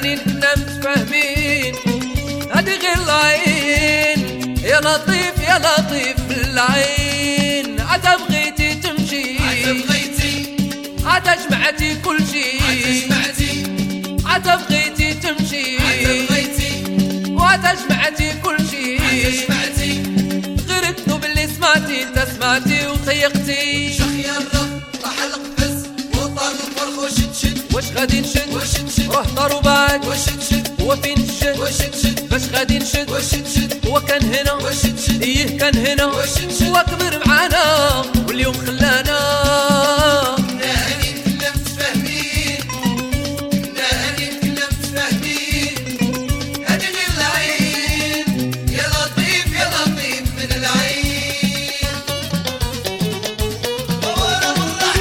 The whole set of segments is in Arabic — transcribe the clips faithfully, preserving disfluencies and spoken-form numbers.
ناهنين كنا متفاهمين، هادي غير العين يا لطيف يا لطيف بالعين. عتا بغيتي تمشي عتا بغيتي عتا جمعتي كل شي، عتا جمعتي عتا بغيتي تمشي عتا بغيتي وعتا جمعتي كل شي. عتا جمعتي غير كذوب اللي سمعتي انت سمعتي وطيقتي. شخ يا الرب راح القفز وطار الفرخ وشد شد. واش غادي نشد وشد شد روح طار وبعد وشد شد. هو فين الشد وشد شد باش غادي نشد وشد شد. هو كان هنا وشد شد ايه كان هنا وشد شد. هو كبر معانا واليوم خلانا. ناهنين كنا متفاهمين، ناهنين كنا متفاهمين، هادي غير العين يا لطيف يا لطيف من العين. ورا والرحم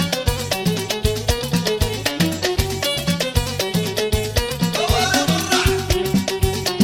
ورا والرحم.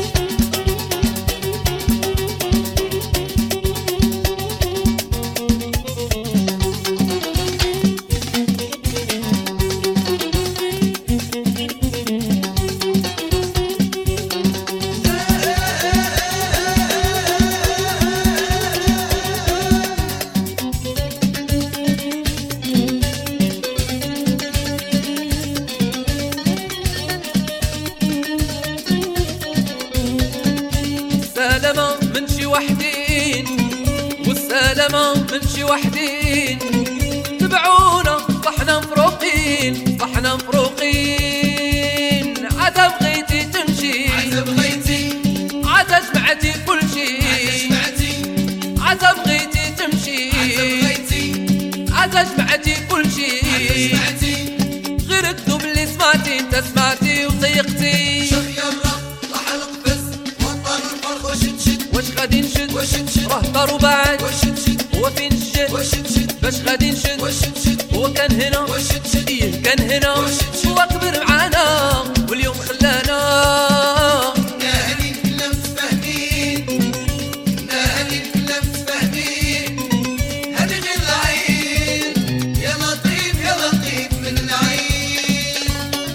السلامة من شي وحدين والسلامة من شي وحدين، تبعونا صحنا مفروقين صحنا مفروقين. عتا بغيتي تمشي عتا بغيتي عتا جمعتي كل شي، عتا جمعتي عتا بغيتي تمشي عتا بغيتي عتا جمعتي كل شي. عتا جمعتي غير كذوب اللي سمعتي انت سمعتي وطيقتي. شخ يا الرب راح القفز وطار الفرخ وشد شد. واش غادي نشد وشد شد روح طار وبعد وشد شد هو فين الشد وشد شد باش غادي نشد وشد شد هو كان هنا وشد شد. ايه كان هنا وشد شد. هو كبر معانا واليوم خلانا. ناهنين كنا متفاهمين، ناهنين كنا متفاهمين، هادي غير العين يا لطيف يا لطيف من العين.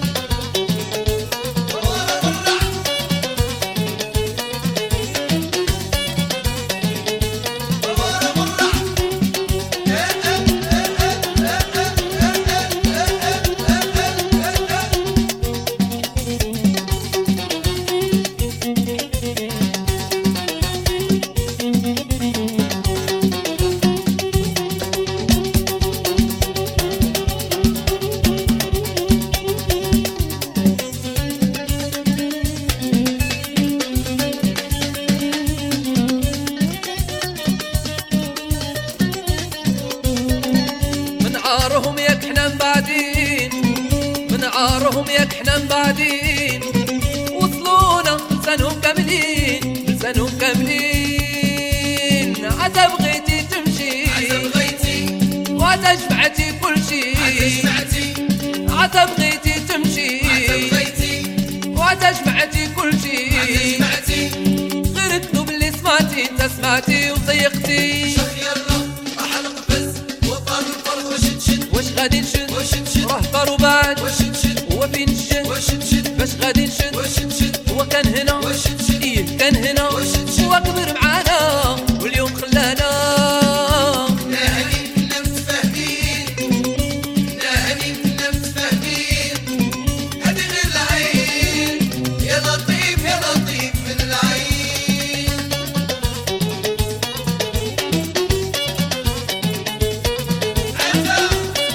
ورا والرحم ورا والرحم. من عارهم ياك حنا مبعدين من عارهم ياك حنا مبعدين، وصلونا لسانهم كاملين لسانهم كاملين. عتا بغيتي تمشي عتا بغيتي وعتا جمعتي كل شي، عتا جمعتي عتا بغيتي تمشي عتا بغيتي وعتا جمعتي كل شي. عتا جمعتي غير كذوب اللي سمعتي انت سمعتي وطيقتي. شخ يا الرب راح القفز وطار الفرخ وشد شد. واش غادي نشد وشد شد روح طار وبعد وشد شد هو فين الشد وشد شد باش غادي نشد وشد شد هو كان هنا وشد شد. ايه كان هنا وشد شد. هو كبر معانا واليوم خلانا. ناهنين كنا متفاهمين، ناهنين كنا متفاهمين، هادي غير العين يا لطيف يا لطيف من العين. عتا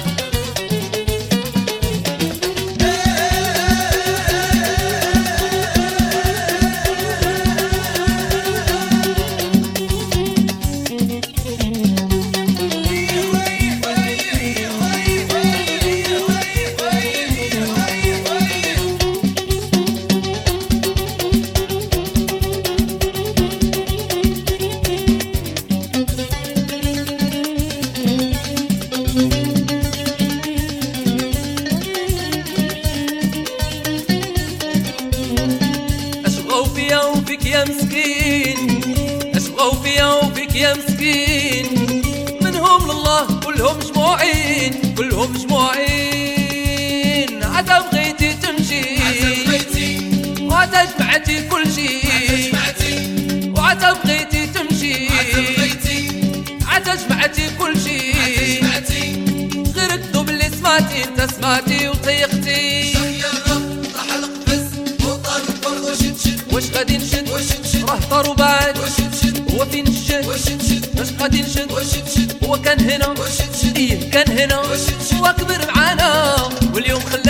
يا مسكين، اش بغاو فيا وفيك يا مسكين، منهم لله كلهم مجموعين، كلهم مجموعين. عتا بغيتي تمشي عتا جمعتي كل شي وعتا بغيتي تمشي عتا جمعتي كل شي غير كذوب اللي سمعتي انت سمعتي وطيقتي واش غادي نشد راه طار وبعد هو فين الشد واش غادي نشد هو كان هنا ايه كان هنا هو كبر معانا واليوم خلى